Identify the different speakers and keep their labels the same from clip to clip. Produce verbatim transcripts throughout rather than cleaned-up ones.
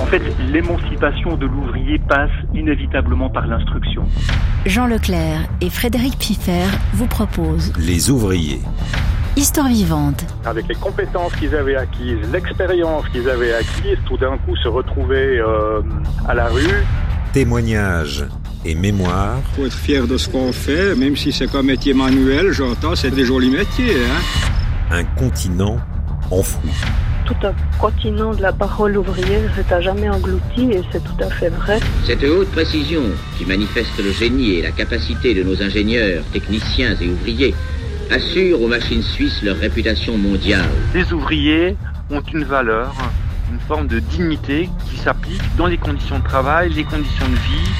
Speaker 1: fait, l'émancipation de l'ouvrier passe inévitablement par l'instruction.
Speaker 2: Jean Leclerc et Frédéric Piffert vous proposent
Speaker 3: Les ouvriers.
Speaker 2: Histoire vivante.
Speaker 4: Avec les compétences qu'ils avaient acquises, l'expérience qu'ils avaient acquise, tout d'un coup se retrouver euh, à la rue.
Speaker 3: Témoignages et mémoires.
Speaker 5: Il faut être fier de ce qu'on fait, même si c'est qu'un métier manuel, j'entends, c'est des jolis métiers. Hein.
Speaker 3: Un continent enfoui.
Speaker 6: Tout un continent de la parole ouvrière est à jamais englouti et c'est tout à fait vrai.
Speaker 7: Cette haute précision qui manifeste le génie et la capacité de nos ingénieurs, techniciens et ouvriers assure aux machines suisses leur réputation mondiale.
Speaker 8: Les ouvriers ont une valeur, une forme de dignité qui s'applique dans les conditions de travail, les conditions de vie.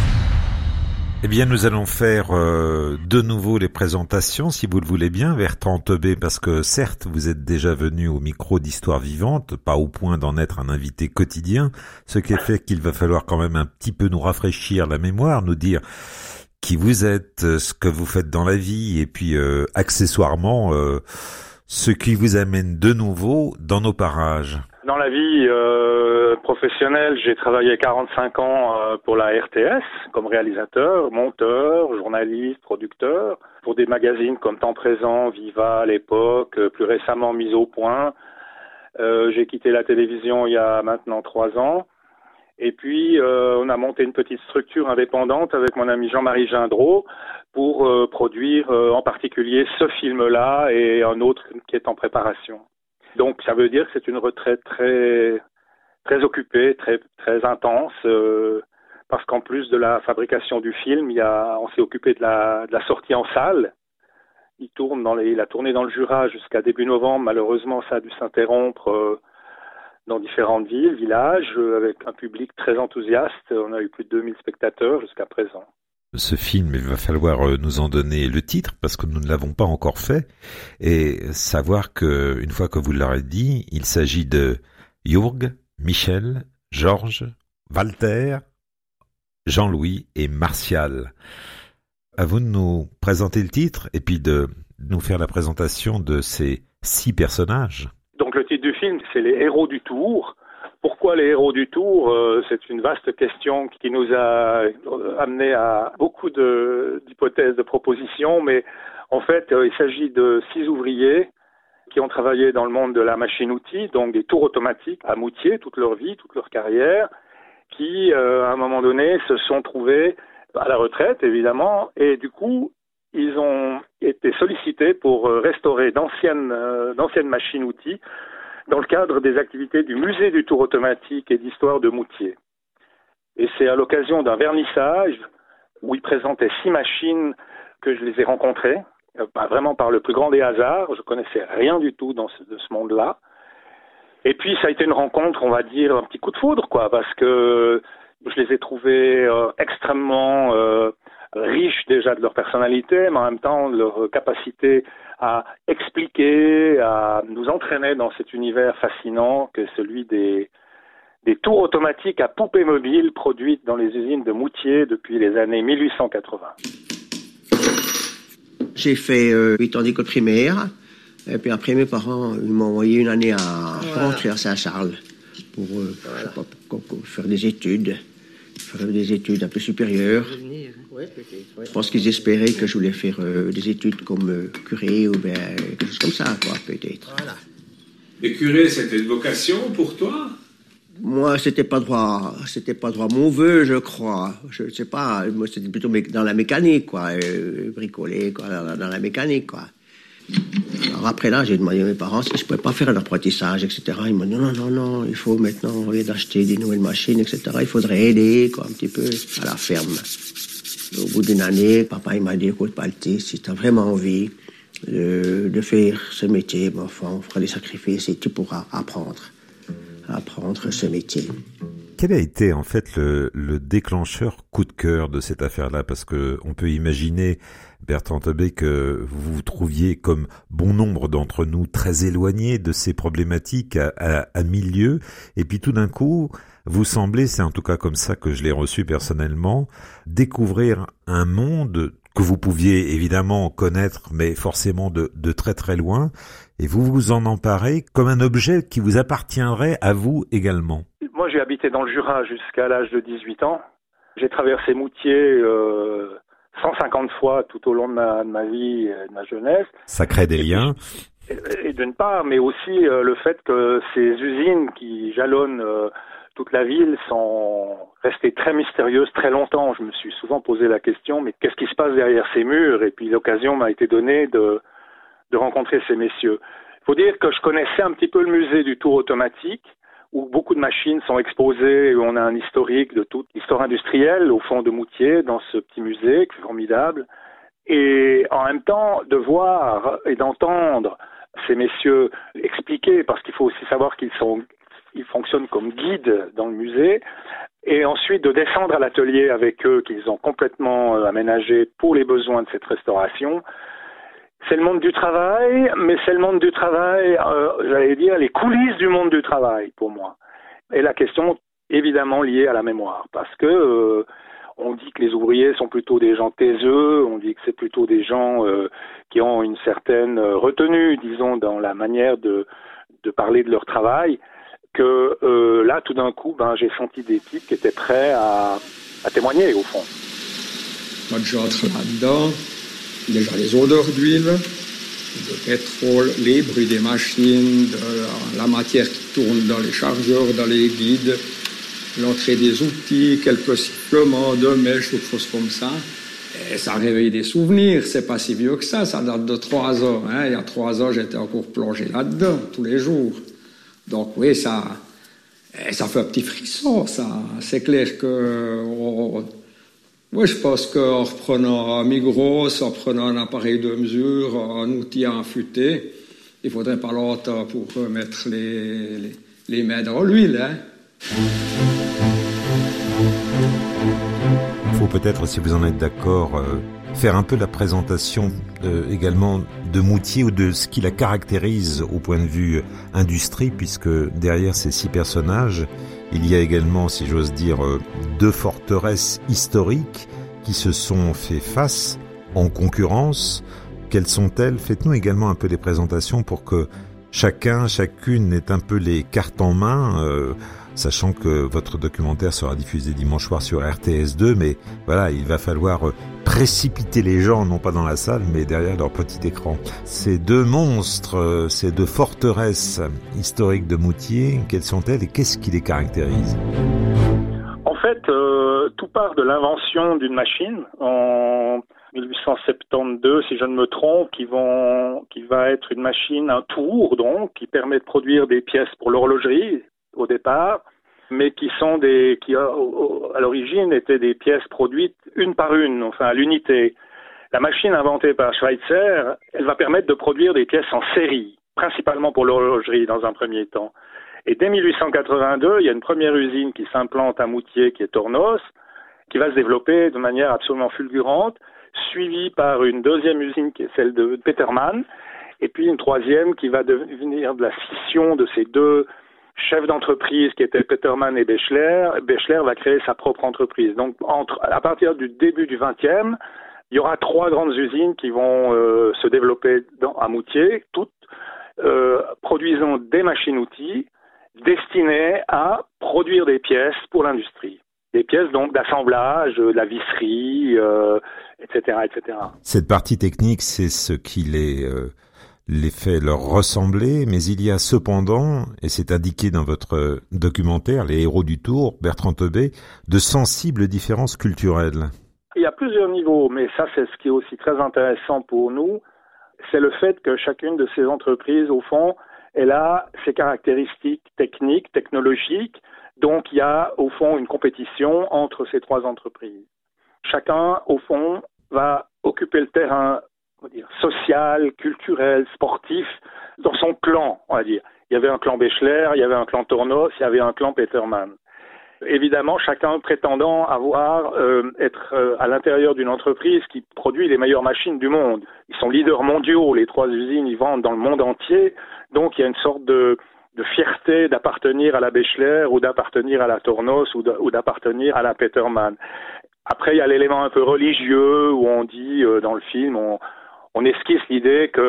Speaker 3: Eh bien, nous allons faire euh, de nouveau les présentations, si vous le voulez bien, Bertrand Tobé, parce que certes, vous êtes déjà venu au micro d'Histoire Vivante, pas au point d'en être un invité quotidien, ce qui fait qu'il va falloir quand même un petit peu nous rafraîchir la mémoire, nous dire qui vous êtes, ce que vous faites dans la vie, et puis euh, accessoirement, euh, ce qui vous amène de nouveau dans nos parages.
Speaker 4: Dans la vie euh, professionnelle, j'ai travaillé quarante-cinq ans euh, pour la R T S comme réalisateur, monteur, journaliste, producteur, pour des magazines comme Temps Présent, Viva à l'époque, euh, plus récemment Mise au Point. Euh, j'ai quitté la télévision il y a maintenant trois ans. Et puis, euh, on a monté une petite structure indépendante avec mon ami Jean-Marie Gindreau pour euh, produire euh, en particulier ce film-là et un autre qui est en préparation. Donc, ça veut dire que c'est une retraite très, très occupée, très, très intense, euh, parce qu'en plus de la fabrication du film, il y a, on s'est occupé de la, de la sortie en salle. Il tourne dans les, il a tourné dans le Jura jusqu'à début novembre. Malheureusement, ça a dû s'interrompre euh, dans différentes villes, villages, euh, avec un public très enthousiaste. On a eu plus de deux mille spectateurs jusqu'à présent.
Speaker 3: Ce film, il va falloir nous en donner le titre parce que nous ne l'avons pas encore fait et savoir que, une fois que vous l'aurez dit, il s'agit de Jürg, Michel, Georges, Walter, Jean-Louis et Martial. À vous de nous présenter le titre et puis de nous faire la présentation de ces six personnages.
Speaker 4: Donc le titre du film, c'est Les héros du Tour. Pourquoi les héros du Tour ? euh, C'est une vaste question qui nous a amené à beaucoup de, d'hypothèses, de propositions, mais en fait, euh, il s'agit de six ouvriers qui ont travaillé dans le monde de la machine-outil, donc des tours automatiques à Moutier toute leur vie, toute leur carrière, qui, euh, à un moment donné, se sont trouvés à la retraite, évidemment, et du coup, ils ont été sollicités pour restaurer d'anciennes, euh, d'anciennes machines-outils dans le cadre des activités du musée du tour automatique et d'histoire de Moutier. Et c'est à l'occasion d'un vernissage où ils présentaient six machines que je les ai rencontrées, euh, bah, vraiment par le plus grand des hasards. Je connaissais rien du tout dans ce, de ce monde-là. Et puis ça a été une rencontre, on va dire, un petit coup de foudre, quoi, parce que je les ai trouvés euh, extrêmement euh, riches déjà de leur personnalité, mais en même temps de leur capacité à expliquer, à nous entraîner dans cet univers fascinant que celui des, des tours automatiques à poupées mobiles produites dans les usines de Moutier depuis les années mille huit cent quatre-vingts.
Speaker 9: J'ai fait euh, huit ans d'école primaire, et puis après mes parents ils m'ont envoyé une année à rentrer à Saint-Charles pour, euh, voilà. je sais pas, pour, pour faire des études. Faire des études un peu supérieures. Je pense qu'ils espéraient que je voulais faire euh, des études comme euh, curé ou bien quelque chose comme ça, quoi, peut-être. Voilà.
Speaker 10: Mais curé, c'était une vocation pour toi ?
Speaker 9: Moi, c'était pas droit, c'était pas droit mon vœu, je crois. Je ne sais pas, moi, c'était plutôt dans la mécanique, quoi, euh, bricoler, quoi, dans, dans la mécanique, quoi. Alors après là, j'ai demandé à mes parents si je ne pouvais pas faire un apprentissage, et cetera. Ils m'ont dit non, non, non, il faut maintenant, au lieu d'acheter des nouvelles machines, et cetera, il faudrait aider, quoi, un petit peu à la ferme. Au bout d'une année, papa il m'a dit écoute, Balti, si tu as vraiment envie de, de faire ce métier, ben, enfin, on fera des sacrifices et tu pourras apprendre, apprendre ce métier.
Speaker 3: Quel a été en fait le, le déclencheur coup de cœur de cette affaire-là ? Parce que on peut imaginer, Bertrand Tobé, que vous vous trouviez comme bon nombre d'entre nous très éloignés de ces problématiques à, à, à mille lieues, et puis tout d'un coup, vous semblez, c'est en tout cas comme ça que je l'ai reçu personnellement, découvrir un monde que vous pouviez évidemment connaître, mais forcément de, de très très loin, et vous vous en emparez comme un objet qui vous appartiendrait à vous également.
Speaker 4: Moi, moi, j'ai habité dans le Jura jusqu'à l'âge de dix-huit ans. J'ai traversé Moutier euh, cent cinquante fois tout au long de ma, de ma vie et de ma jeunesse.
Speaker 3: Ça crée des liens.
Speaker 4: Et, et d'une part, mais aussi euh, le fait que ces usines qui jalonnent euh, toute la ville sont restées très mystérieuses très longtemps. Je me suis souvent posé la question, mais qu'est-ce qui se passe derrière ces murs? Et puis l'occasion m'a été donnée de, de rencontrer ces messieurs. Il faut dire que je connaissais un petit peu le musée du Tour automatique, où beaucoup de machines sont exposées, où on a un historique de toute l'histoire industrielle au fond de Moutier, dans ce petit musée qui est formidable. Et en même temps, de voir et d'entendre ces messieurs expliquer, parce qu'il faut aussi savoir qu'ils sont, ils fonctionnent comme guides dans le musée, et ensuite de descendre à l'atelier avec eux, qu'ils ont complètement aménagé pour les besoins de cette restauration. C'est le monde du travail, mais c'est le monde du travail, euh, j'allais dire, les coulisses du monde du travail, pour moi. Et la question, évidemment, liée à la mémoire. Parce que euh, on dit que les ouvriers sont plutôt des gens taiseux, on dit que c'est plutôt des gens euh, qui ont une certaine retenue, disons, dans la manière de, de parler de leur travail, que euh, là, tout d'un coup, ben, j'ai senti des types qui étaient prêts à, à témoigner, au fond.
Speaker 5: Moi, j'entre là-dedans. Déjà les odeurs d'huile, de pétrole, les bruits des machines, de la matière qui tourne dans les chargeurs, dans les guides, l'entrée des outils, quelques sifflements de mèches, des choses comme ça. Et ça réveille des souvenirs, c'est pas si vieux que ça, ça date de trois ans. Hein. Il y a trois ans, j'étais encore plongé là-dedans, tous les jours. Donc oui, ça, ça fait un petit frisson, ça. C'est clair que... On, Oui, je pense qu'en reprenant un Migros, en prenant un appareil de mesure, un outil à affûter, il faudrait pas longtemps pour mettre les, les, les mains dans l'huile. Hein.
Speaker 3: Il faut peut-être, si vous en êtes d'accord, euh, faire un peu la présentation euh, également de Moutier ou de ce qui la caractérise au point de vue industrie, puisque derrière ces six personnages, il y a également, si j'ose dire, deux forteresses historiques qui se sont fait face en concurrence. Quelles sont-elles? Faites-nous également un peu des présentations pour que chacun, chacune ait un peu les cartes en main, euh, sachant que votre documentaire sera diffusé dimanche soir sur R T S deux, mais voilà, il va falloir précipiter les gens, non pas dans la salle, mais derrière leur petit écran. Ces deux monstres, ces deux forteresses historiques de Moutier, quelles sont-elles et qu'est-ce qui les caractérise?
Speaker 4: En fait, euh, tout part de l'invention d'une machine en mille huit cent soixante-douze, si je ne me trompe, qui, vont, qui va être une machine, un tour donc, qui permet de produire des pièces pour l'horlogerie au départ, mais qui sont des, qui à l'origine étaient des pièces produites une par une, enfin à l'unité. La machine inventée par Schweitzer, elle va permettre de produire des pièces en série, principalement pour l'horlogerie dans un premier temps. Et dès mille huit cent quatre-vingt-deux, il y a une première usine qui s'implante à Moutier, qui est Tornos, qui va se développer de manière absolument fulgurante, suivie par une deuxième usine qui est celle de Petermann, et puis une troisième qui va devenir de la scission de ces deux chefs d'entreprise qui étaient Petermann et Bechler. Bechler va créer sa propre entreprise. Donc, entre, à partir du début du vingtième, il y aura trois grandes usines qui vont euh, se développer dans, à Moutier, toutes euh, produisant des machines-outils destinées à produire des pièces pour l'industrie. Des pièces donc d'assemblage, de la visserie, euh, et cetera, et cetera.
Speaker 3: Cette partie technique, c'est ce qui les... Euh... les fait leur ressembler, mais il y a cependant, et c'est indiqué dans votre documentaire, Les héros du Tour, Bertrand Tobé, de sensibles différences culturelles.
Speaker 4: Il y a plusieurs niveaux, mais ça c'est ce qui est aussi très intéressant pour nous, c'est le fait que chacune de ces entreprises, au fond, elle a ses caractéristiques techniques, technologiques, donc il y a au fond une compétition entre ces trois entreprises. Chacun, au fond, va occuper le terrain on va dire, social, culturel, sportif, dans son clan, on va dire. Il y avait un clan Bechler, il y avait un clan Tornos, il y avait un clan Petermann. Évidemment, chacun prétendant avoir, euh, être euh, à l'intérieur d'une entreprise qui produit les meilleures machines du monde. Ils sont leaders mondiaux, les trois usines, ils vendent dans le monde entier, donc il y a une sorte de, de fierté d'appartenir à la Bechler ou d'appartenir à la Tornos ou, de, ou d'appartenir à la Petermann. Après, il y a l'élément un peu religieux où on dit, euh, dans le film, on On esquisse l'idée que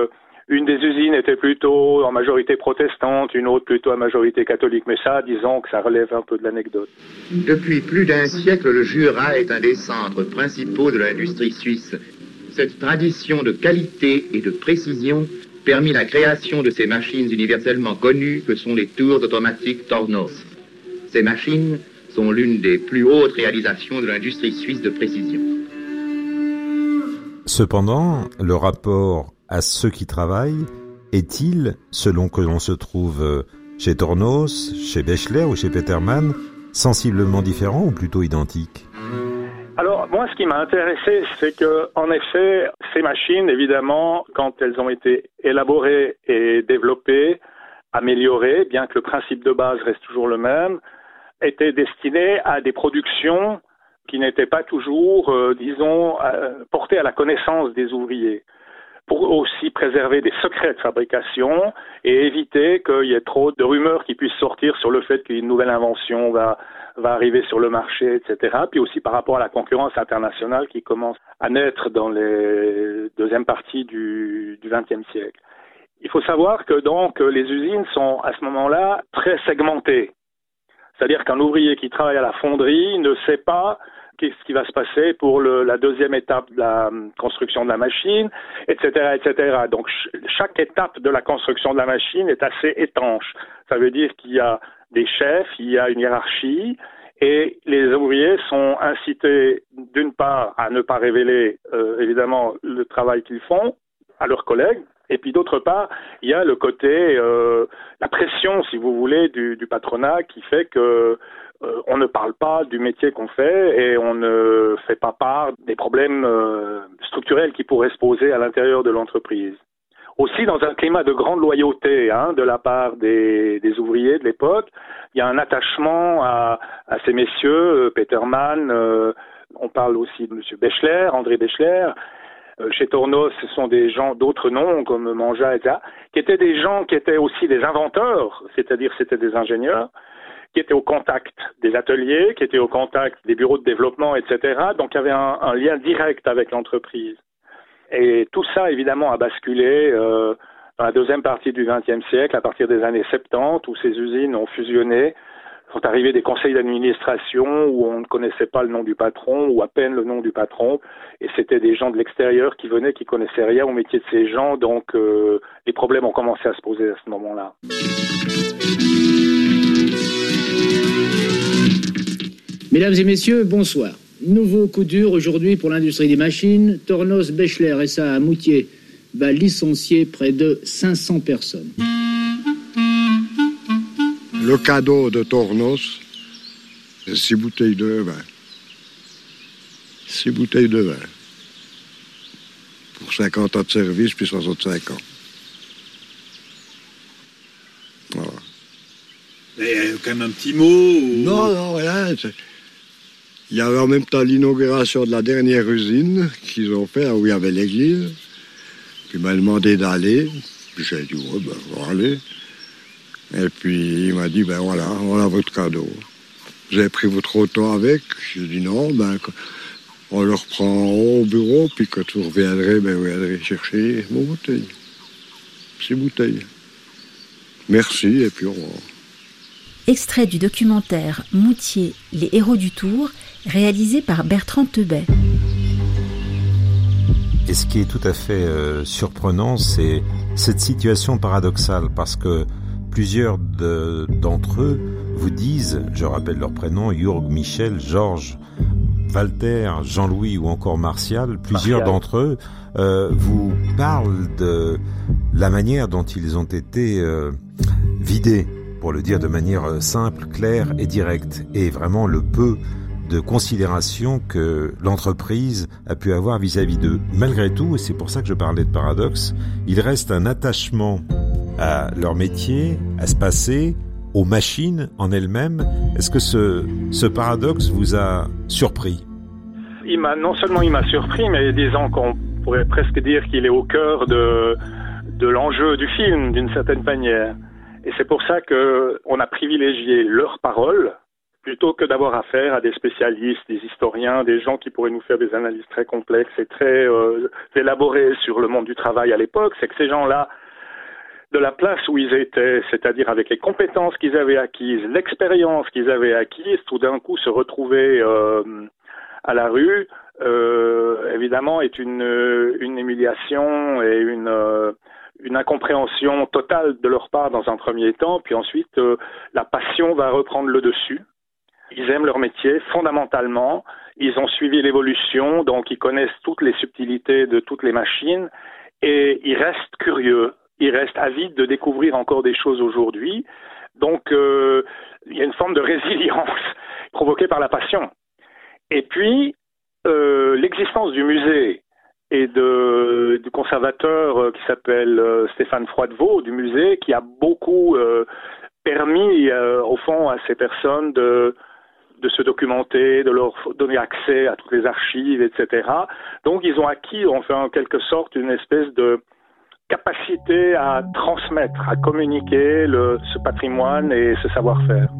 Speaker 4: Une des usines était plutôt en majorité protestante, une autre plutôt à majorité catholique. Mais ça, disons que ça relève un peu de l'anecdote.
Speaker 7: Depuis plus d'un siècle, le Jura est un des centres principaux de l'industrie suisse. Cette tradition de qualité et de précision permit la création de ces machines universellement connues que sont les tours automatiques Tornos. Ces machines sont l'une des plus hautes réalisations de l'industrie suisse de précision.
Speaker 3: Cependant, le rapport à ceux qui travaillent est-il, selon que l'on se trouve chez Tornos, chez Bechler ou chez Petermann, sensiblement différent ou plutôt identique?
Speaker 4: Alors, moi, ce qui m'a intéressé, c'est que, en effet, ces machines, évidemment, quand elles ont été élaborées et développées, améliorées, bien que le principe de base reste toujours le même, étaient destinées à des productions qui n'étaient pas toujours, euh, disons, euh, portées à la connaissance des ouvriers, pour aussi préserver des secrets de fabrication et éviter qu'il y ait trop de rumeurs qui puissent sortir sur le fait qu'une nouvelle invention va, va arriver sur le marché, et cetera. Puis aussi par rapport à la concurrence internationale qui commence à naître dans les deuxième partie du, du vingtième siècle. Il faut savoir que donc les usines sont à ce moment-là très segmentées. C'est-à-dire qu'un ouvrier qui travaille à la fonderie ne sait pas qu'est-ce qui va se passer pour le, la deuxième étape de la construction de la machine, et cetera, et cetera. Donc, ch- chaque étape de la construction de la machine est assez étanche. Ça veut dire qu'il y a des chefs, il y a une hiérarchie, et les ouvriers sont incités, d'une part, à ne pas révéler, euh, évidemment, le travail qu'ils font à leurs collègues, et puis d'autre part, il y a le côté, euh, la pression, si vous voulez, du, du patronat qui fait que Euh, on ne parle pas du métier qu'on fait et on ne fait pas part des problèmes euh, structurels qui pourraient se poser à l'intérieur de l'entreprise. Aussi, dans un climat de grande loyauté hein, de la part des, des ouvriers de l'époque, il y a un attachement à, à ces messieurs, euh, Petermann, euh, on parle aussi de M. Bechler, André Bechler. Euh, chez Tornos, ce sont des gens d'autres noms comme Manja, et cetera, qui étaient des gens qui étaient aussi des inventeurs, c'est-à-dire c'était des ingénieurs, qui étaient au contact des ateliers, qui étaient au contact des bureaux de développement, et cetera. Donc, il y avait un, un lien direct avec l'entreprise. Et tout ça, évidemment, a basculé euh, dans la deuxième partie du vingtième siècle, à partir des années soixante-dix, où ces usines ont fusionné. Sont arrivés des conseils d'administration où on ne connaissait pas le nom du patron, ou à peine le nom du patron. Et c'était des gens de l'extérieur qui venaient, qui connaissaient rien au métier de ces gens. Donc, euh, les problèmes ont commencé à se poser à ce moment-là.
Speaker 11: Mesdames et messieurs, bonsoir. Nouveau coup dur aujourd'hui pour l'industrie des machines. Tornos Bechler S A à Moutier va licencier près de cinq cents personnes.
Speaker 5: Le cadeau de Tornos, c'est six bouteilles de vin. Six bouteilles de vin. Pour cinquante ans de service, puis soixante-cinq ans. Voilà.
Speaker 10: Il y a quand même un petit mot ou...
Speaker 5: Non, non, rien. C'est... Il y avait en même temps l'inauguration de la dernière usine qu'ils ont fait, où il y avait l'église. Puis il m'a demandé d'aller. Puis j'ai dit, ouais, ben, je vais aller. Et puis il m'a dit, ben voilà, voilà votre cadeau. Vous avez pris votre auto avec? J'ai dit non, ben on le reprend au bureau, puis quand vous reviendrez, ben vous viendrez chercher vos bouteilles. Six bouteilles. Merci, et puis au revoir.
Speaker 2: Extrait du documentaire Moutier, les héros du Tour, réalisé par Bertrand Thebet.
Speaker 3: Et ce qui est tout à fait euh, surprenant, c'est cette situation paradoxale, parce que plusieurs de, d'entre eux vous disent, je rappelle leurs prénoms, Jurg, Michel, Georges, Walter, Jean-Louis ou encore Martial, plusieurs Martial. d'entre eux euh, vous parlent de la manière dont ils ont été euh, vidés, pour le dire de manière simple, claire et directe, et vraiment le peu de considération que l'entreprise a pu avoir vis-à-vis d'eux. Malgré tout, et c'est pour ça que je parlais de paradoxe, il reste un attachement à leur métier, à ce passé, aux machines en elles-mêmes. Est-ce que ce, ce paradoxe vous a surpris?
Speaker 4: Il m'a, non seulement il m'a surpris, mais disons qu'on pourrait presque dire qu'il est au cœur de, de l'enjeu du film, d'une certaine manière. Et c'est pour ça qu'on a privilégié leurs paroles plutôt que d'avoir affaire à des spécialistes, des historiens, des gens qui pourraient nous faire des analyses très complexes et très euh, élaborées sur le monde du travail à l'époque, c'est que ces gens-là, de la place où ils étaient, c'est-à-dire avec les compétences qu'ils avaient acquises, l'expérience qu'ils avaient acquise, tout d'un coup se retrouver euh, à la rue, euh, évidemment, est une, une humiliation et une, euh, une incompréhension totale de leur part dans un premier temps, puis ensuite euh, la passion va reprendre le dessus. Ils aiment leur métier fondamentalement, ils ont suivi l'évolution, donc ils connaissent toutes les subtilités de toutes les machines et ils restent curieux. Ils restent avides de découvrir encore des choses aujourd'hui. Donc, euh, il y a une forme de résilience provoquée par la passion. Et puis, euh, l'existence du musée et de, du conservateur euh, qui s'appelle euh, Stéphane Froidevaux, du musée, qui a beaucoup euh, permis, euh, au fond, à ces personnes de, de se documenter, de leur donner accès à toutes les archives, et cetera. Donc, ils ont acquis, enfin, en quelque sorte, une espèce de capacité à transmettre, à communiquer le, ce patrimoine et ce savoir-faire.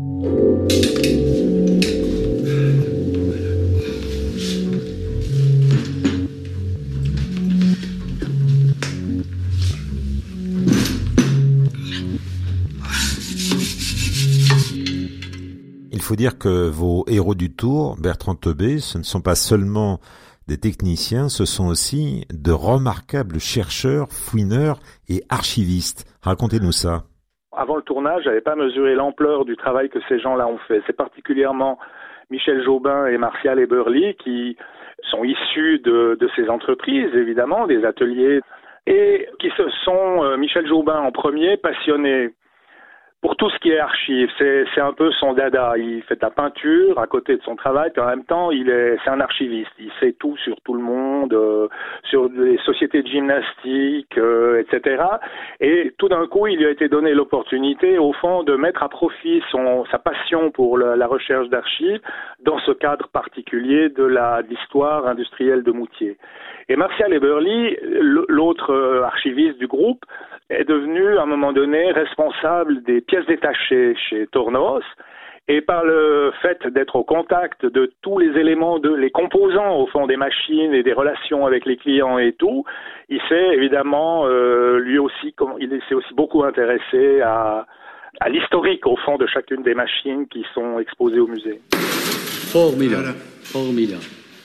Speaker 3: Il faut dire que vos héros du Tour, Bertrand Thobé, ce ne sont pas seulement des techniciens, ce sont aussi de remarquables chercheurs, fouineurs et archivistes. Racontez-nous ça.
Speaker 4: Avant le tournage, je n'avais pas mesuré l'ampleur du travail que ces gens-là ont fait. C'est particulièrement Michel Jobin et Martial Eberly qui sont issus de, de ces entreprises, évidemment, des ateliers, et qui se sont, euh, Michel Jobin en premier, passionné pour tout ce qui est archives. C'est, c'est un peu son dada. Il fait de la peinture à côté de son travail, puis en même temps, il est, c'est un archiviste. Il sait tout sur tout le monde, euh, sur les sociétés de gymnastique, euh, et cetera. Et tout d'un coup, il lui a été donné l'opportunité, au fond, de mettre à profit son, sa passion pour le, la recherche d'archives dans ce cadre particulier de la, de l'histoire industrielle de Moutier. Et Martial Eberly, l'autre archiviste du groupe, est devenu à un moment donné responsable des pièces détachées chez Tornos, et par le fait d'être au contact de tous les éléments, de les composants au fond des machines et des relations avec les clients et tout, il s'est évidemment euh, lui aussi, il s'est aussi beaucoup intéressé à, à l'historique au fond de chacune des machines qui sont exposées au musée.
Speaker 12: Formidable, formidable.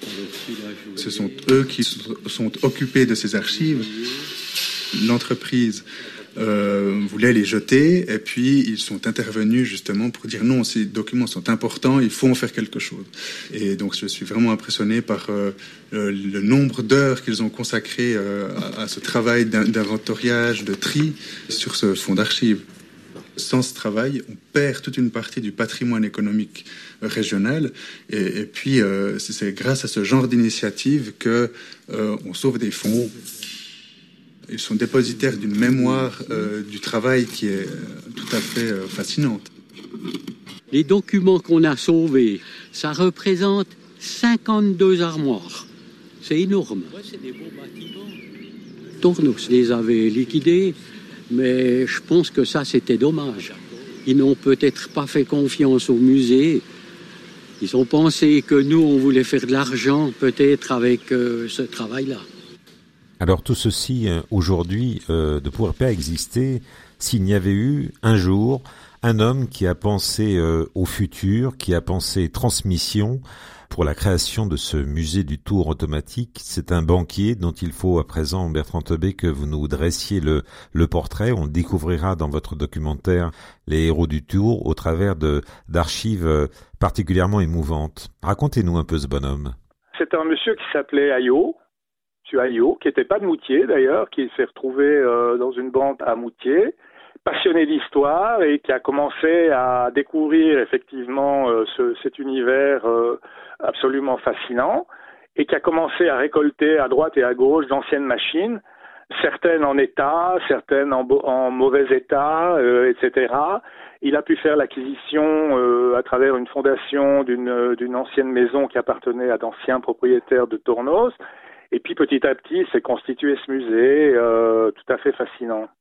Speaker 13: Ce sont eux qui sont occupés de ces archives. L'entreprise euh, voulait les jeter et puis ils sont intervenus justement pour dire non, ces documents sont importants, il faut en faire quelque chose. Et donc je suis vraiment impressionné par euh, le, le nombre d'heures qu'ils ont consacré euh, à, à ce travail d'inventoriage, de tri sur ce fonds d'archives. Sans ce travail, on perd toute une partie du patrimoine économique régional. Et, et puis, euh, c'est grâce à ce genre d'initiative que euh, on sauve des fonds. Ils sont dépositaires d'une mémoire euh, du travail qui est euh, tout à fait euh, fascinante.
Speaker 12: Les documents qu'on a sauvés, ça représente cinquante-deux armoires. C'est énorme. Ouais, c'est des beaux bâtiments. Tornos les avait liquidés. Mais je pense que ça, c'était dommage. Ils n'ont peut-être pas fait confiance au musée. Ils ont pensé que nous, on voulait faire de l'argent, peut-être, avec euh, ce travail-là.
Speaker 3: Alors tout ceci, aujourd'hui, euh, ne pourrait pas exister s'il n'y avait eu un jour un homme qui a pensé euh, au futur, qui a pensé transmission pour la création de ce musée du Tour automatique. C'est un banquier dont il faut à présent, Bertrand Thobé, que vous nous dressiez le, le portrait. On le découvrira dans votre documentaire Les héros du Tour au travers de, d'archives particulièrement émouvantes. Racontez-nous un peu ce bonhomme.
Speaker 4: C'est un monsieur qui s'appelait Ayot, monsieur Ayot, qui n'était pas de Moutier d'ailleurs, qui s'est retrouvé euh, dans une bande à Moutier, passionné d'histoire et qui a commencé à découvrir effectivement euh, ce, cet univers euh, absolument fascinant et qui a commencé à récolter à droite et à gauche d'anciennes machines, certaines en état, certaines en, en mauvais état, euh, et cetera. Il a pu faire l'acquisition euh, à travers une fondation d'une, d'une ancienne maison qui appartenait à d'anciens propriétaires de Tornos. Et puis petit à petit s'est constitué ce musée euh, tout à fait fascinant.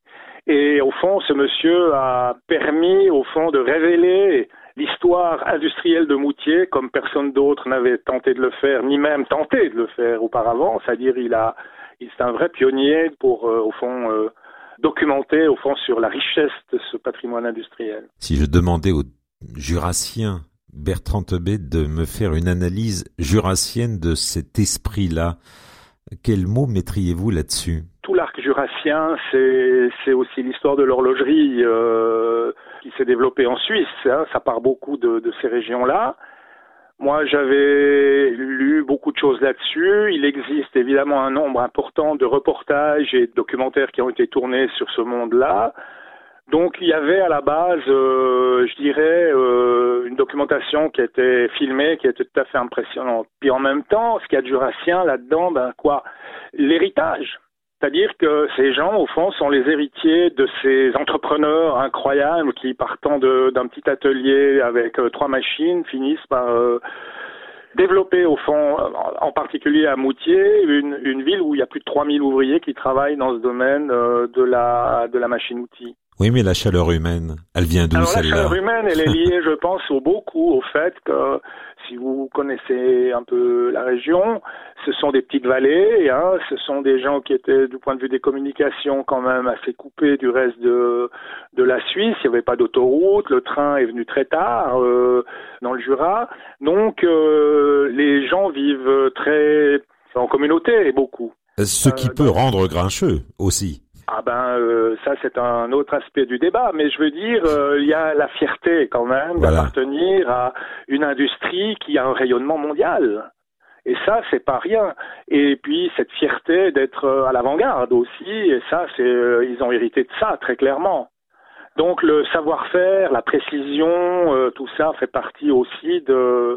Speaker 4: Et au fond, ce monsieur a permis, au fond, de révéler l'histoire industrielle de Moutier comme personne d'autre n'avait tenté de le faire, ni même tenté de le faire auparavant. C'est-à-dire, il a, il c'est un vrai pionnier pour, euh, au fond, euh, documenter, au fond, sur la richesse de ce patrimoine industriel.
Speaker 3: Si je demandais aux jurassiens Bertrand Thebet de me faire une analyse jurassienne de cet esprit-là, quel mot mettriez-vous là-dessus?
Speaker 4: Tout l'arc jurassien, c'est, c'est aussi l'histoire de l'horlogerie euh, qui s'est développée en Suisse. Hein, ça part beaucoup de, de ces régions-là. Moi, j'avais lu beaucoup de choses là-dessus. Il existe évidemment un nombre important de reportages et de documentaires qui ont été tournés sur ce monde-là. Donc, il y avait à la base, euh, je dirais, euh, une documentation qui était filmée, qui était tout à fait impressionnante. Puis en même temps, ce qu'il y a de jurassien là-dedans, ben quoi, l'héritage. C'est-à-dire que ces gens, au fond, sont les héritiers de ces entrepreneurs incroyables qui, partant de, d'un petit atelier avec euh, trois machines, finissent par euh, développer, au fond, en particulier à Moutier, une, une ville où il y a plus de trois mille ouvriers qui travaillent dans ce domaine euh, de la, de la machine-outil.
Speaker 3: Oui, mais la chaleur humaine, elle vient d'où,
Speaker 4: Alors,
Speaker 3: celle-là?
Speaker 4: La chaleur humaine, elle est liée, je pense, au beaucoup au fait que, si vous connaissez un peu la région, ce sont des petites vallées, hein, ce sont des gens qui étaient, du point de vue des communications, quand même assez coupés du reste de, de la Suisse. Il n'y avait pas d'autoroute, le train est venu très tard euh, dans le Jura. Donc, euh, les gens vivent très en communauté, et beaucoup.
Speaker 3: Ce qui euh, peut donc... rendre grincheux, aussi.
Speaker 4: Ah ben euh, ça c'est un autre aspect du débat, mais je veux dire euh, il y a la fierté quand même voilà. d'appartenir à une industrie qui a un rayonnement mondial. Et ça c'est pas rien. Et puis cette fierté d'être à l'avant-garde aussi, et ça c'est euh, ils ont hérité de ça très clairement. Donc le savoir-faire, la précision, euh, tout ça fait partie aussi de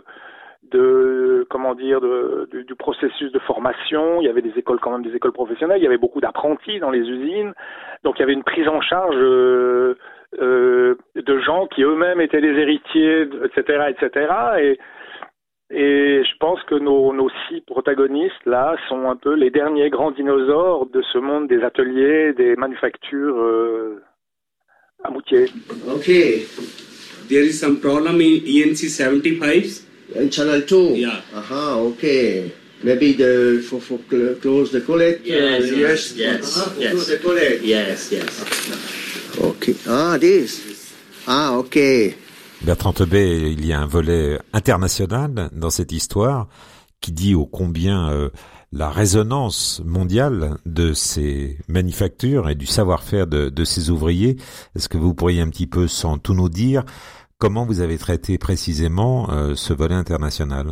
Speaker 4: de comment dire de, de, du processus de formation. Il y avait des écoles quand même des écoles professionnelles, il y avait beaucoup d'apprentis dans les usines, donc il y avait une prise en charge euh, euh, de gens qui eux-mêmes étaient des héritiers, et cetera, et cetera. Et et je pense que nos nos six protagonistes là sont un peu les derniers grands dinosaures de ce monde des ateliers, des manufactures euh, à Moutier.
Speaker 14: Okay, there is some problem in E N C seventy-five.
Speaker 9: In Channel two?
Speaker 14: Yeah.
Speaker 9: Aha, okay. Maybe the for for cl- close the collect.
Speaker 14: Yes,
Speaker 9: uh,
Speaker 14: yes,
Speaker 9: yes.
Speaker 14: yes,
Speaker 9: Uh-huh, for
Speaker 14: yes.
Speaker 9: close the collect.
Speaker 14: Yes, yes.
Speaker 9: Okay. Ah, this. Ah, okay.
Speaker 3: Bertrand Thebet, il y a un volet international dans cette histoire qui dit ô combien euh, la résonance mondiale de ces manufactures et du savoir-faire de, de ces ouvriers. Est-ce que vous pourriez un petit peu, sans tout nous dire, comment vous avez traité précisément euh, ce volet international?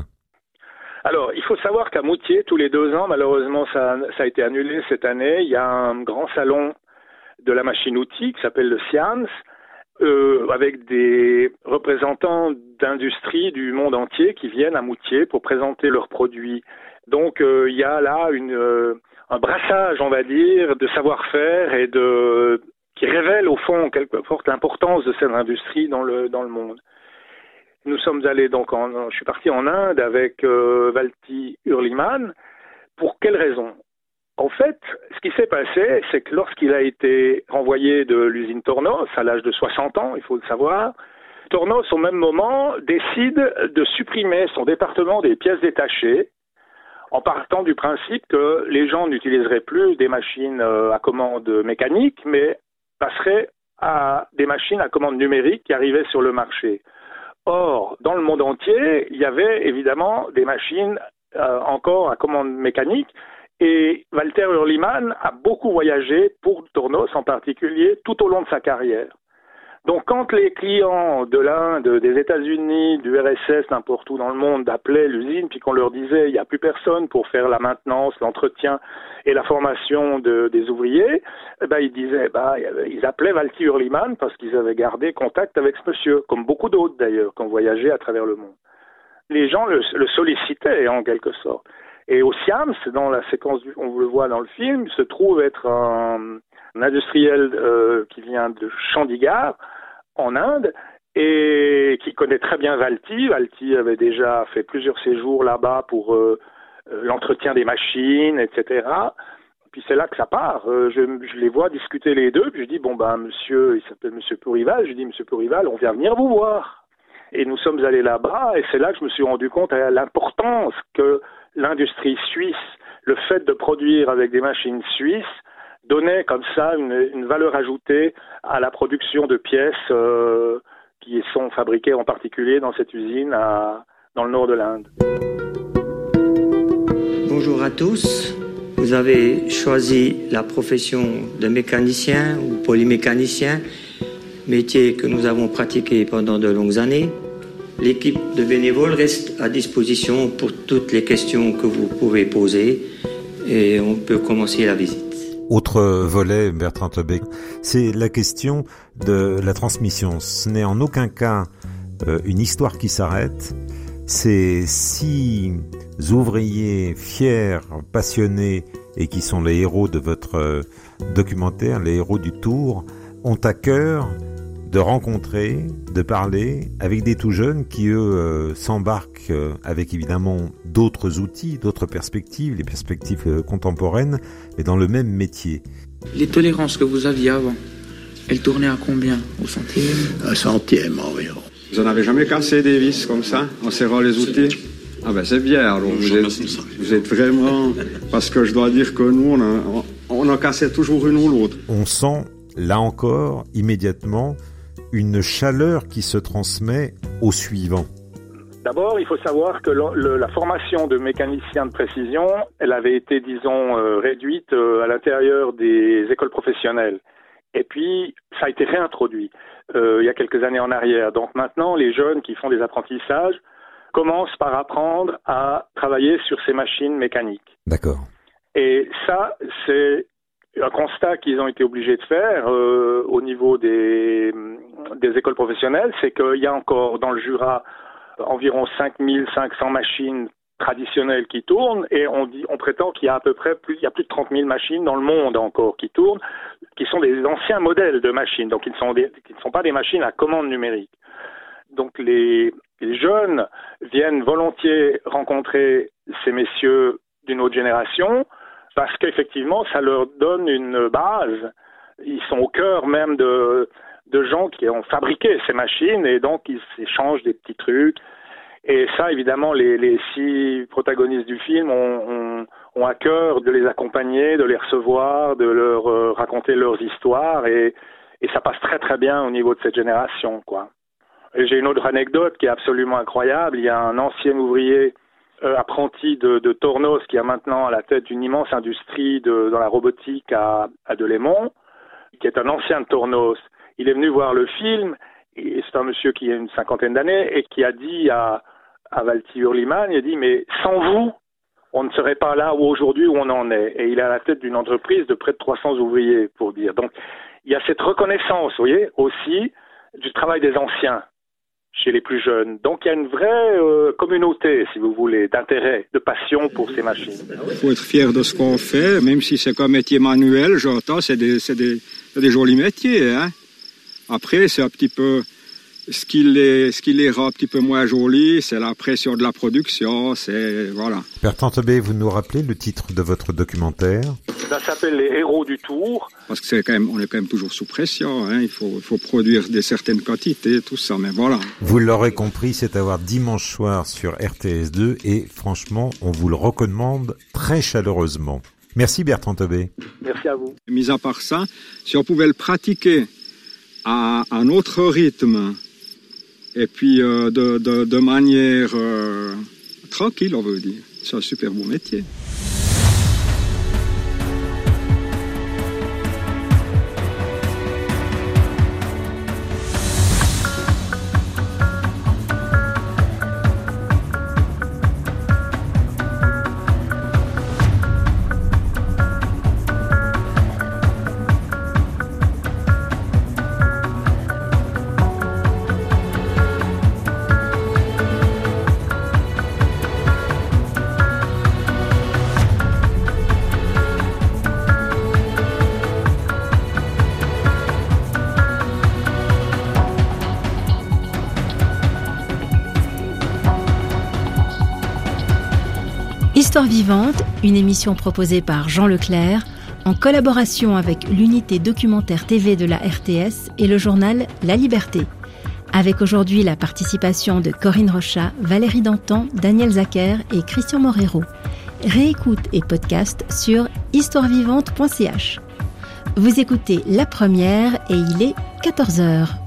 Speaker 4: Alors, il faut savoir qu'à Moutier, tous les deux ans, malheureusement, ça, ça a été annulé cette année, il y a un grand salon de la machine-outil qui s'appelle le SIAMS, euh, avec des représentants d'industries du monde entier qui viennent à Moutier pour présenter leurs produits. Donc, euh, il y a là une, euh, un brassage, on va dire, de savoir-faire et de... qui révèle au fond en quelque sorte l'importance de cette industrie dans le dans le monde. Nous sommes allés donc en, je suis parti en Inde avec euh, Valti Hurliman. Pour quelle raison? En fait, ce qui s'est passé, c'est que lorsqu'il a été renvoyé de l'usine Tornos à l'âge de soixante ans, il faut le savoir, Tornos au même moment décide de supprimer son département des pièces détachées en partant du principe que les gens n'utiliseraient plus des machines à commande mécanique, mais passeraient à des machines à commande numérique qui arrivaient sur le marché. Or, dans le monde entier, il y avait évidemment des machines euh, encore à commande mécanique, et Walter Hurliman a beaucoup voyagé pour Tornos en particulier tout au long de sa carrière. Donc quand les clients de l'Inde, des États-Unis, du R S S, n'importe où dans le monde, appelaient l'usine, puis qu'on leur disait il n'y a plus personne pour faire la maintenance, l'entretien et la formation de, des ouvriers, eh ben, ils disaient, bah, ils appelaient Valti Hurliman parce qu'ils avaient gardé contact avec ce monsieur, comme beaucoup d'autres d'ailleurs, qui ont voyagé à travers le monde. Les gens le, le sollicitaient en quelque sorte. Et au SIAMS, dans la séquence, du, on le voit dans le film, se trouve être un, un industriel euh, qui vient de Chandigarh, en Inde, et qui connaît très bien Valti. Valti avait déjà fait plusieurs séjours là-bas pour euh, l'entretien des machines, et cetera. puis c'est là que ça part. Euh, je, je les vois discuter les deux, puis je dis, bon ben monsieur, il s'appelle monsieur Pourival, je dis, monsieur Pourival, on vient venir vous voir. Et nous sommes allés là-bas, et c'est là que je me suis rendu compte à l'importance que l'industrie suisse, le fait de produire avec des machines suisses, donnait comme ça une, une valeur ajoutée à la production de pièces euh, qui sont fabriquées en particulier dans cette usine à, dans le nord de l'Inde.
Speaker 15: Bonjour à tous. Vous avez choisi la profession de mécanicien ou polymécanicien, métier que nous avons pratiqué pendant de longues années. L'équipe de bénévoles reste à disposition pour toutes les questions que vous pouvez poser et on peut commencer la visite.
Speaker 3: Autre volet, Bertrand Tobé, c'est la question de la transmission. Ce n'est en aucun cas euh, une histoire qui s'arrête. Ces six ouvriers fiers, passionnés et qui sont les héros de votre euh, documentaire, les héros du Tour, ont à cœur de rencontrer, de parler avec des tout jeunes qui, eux, euh, s'embarquent euh, avec évidemment d'autres outils, d'autres perspectives, les perspectives euh, contemporaines, mais dans le même métier.
Speaker 16: Les tolérances que vous aviez avant, elles tournaient à combien? Au centième?
Speaker 17: Un centième environ.
Speaker 18: Vous en avez jamais cassé des vis comme ça, en serrant les outils? Ah ben c'est bien, alors vous êtes, vous êtes vraiment... Parce que je dois dire que nous, on, a, on en cassait toujours une ou l'autre.
Speaker 3: On sent, là encore, immédiatement, une chaleur qui se transmet au suivant.
Speaker 4: D'abord, il faut savoir que le, le, la formation de mécanicien de précision, elle avait été, disons, euh, réduite euh, à l'intérieur des écoles professionnelles. Et puis, ça a été réintroduit euh, il y a quelques années en arrière. Donc maintenant, les jeunes qui font des apprentissages commencent par apprendre à travailler sur ces machines mécaniques.
Speaker 3: D'accord.
Speaker 4: Et ça, c'est un constat qu'ils ont été obligés de faire euh, au niveau des, des écoles professionnelles, c'est qu'il y a encore dans le Jura environ cinq mille cinq cents machines traditionnelles qui tournent et on dit, on prétend qu'il y a à peu près plus, il y a plus de trente mille machines dans le monde encore qui tournent, qui sont des anciens modèles de machines, donc qui ne sont, des, qui ne sont pas des machines à commande numérique. Donc les, les jeunes viennent volontiers rencontrer ces messieurs d'une autre génération, parce qu'effectivement, ça leur donne une base. Ils sont au cœur même de, de gens qui ont fabriqué ces machines et donc ils s'échangent des petits trucs. Et ça, évidemment, les, les six protagonistes du film ont, ont, ont à cœur de les accompagner, de les recevoir, de leur euh, raconter leurs histoires et, et ça passe très très bien au niveau de cette génération, quoi. Et j'ai une autre anecdote qui est absolument incroyable. Il y a un ancien ouvrier Euh, apprenti de, de Tornos, qui a maintenant à la tête d'une immense industrie de, dans la robotique à, à Delémont, qui est un ancien de Tornos. Il est venu voir le film, et c'est un monsieur qui a une cinquantaine d'années, et qui a dit à, à Valti Hurlimann, il a dit, mais sans vous, on ne serait pas là où aujourd'hui où on en est. Et il est à la tête d'une entreprise de près de trois cents ouvriers, pour dire. Donc, il y a cette reconnaissance, vous voyez, aussi, du travail des anciens chez les plus jeunes. Donc il y a une vraie euh, communauté, si vous voulez, d'intérêt, de passion pour ces machines.
Speaker 5: Il faut être fier de ce qu'on fait, même si c'est qu'un métier manuel, j'entends, c'est des, c'est des, c'est des jolis métiers. Hein. Après, c'est un petit peu... Ce qui, les, ce qui les rend un petit peu moins jolis, c'est la pression de la production, c'est... voilà.
Speaker 3: Bertrand Tobé, vous nous rappelez le titre de votre documentaire?
Speaker 4: Ça s'appelle Les héros du Tour.
Speaker 5: Parce que c'est quand même, on est quand même toujours sous pression, hein. Il faut, il faut produire des certaines quantités, tout ça, mais voilà.
Speaker 3: Vous l'aurez compris, c'est à voir dimanche soir sur R T S deux et franchement, on vous le recommande très chaleureusement. Merci Bertrand Tobé.
Speaker 4: Merci à vous.
Speaker 5: Mis à part ça, si on pouvait le pratiquer à un autre rythme, et puis euh, de, de, de manière euh, tranquille, on veut dire. C'est un super beau métier.
Speaker 2: Histoire vivante, une émission proposée par Jean Leclerc en collaboration avec l'unité documentaire T V de la R T S et le journal La Liberté, avec aujourd'hui la participation de Corinne Rochat, Valérie Dantan, Daniel Zacher et Christian Morero. Réécoute et podcast sur histoire vivante point c h. Vous écoutez La Première et il est quatorze heures.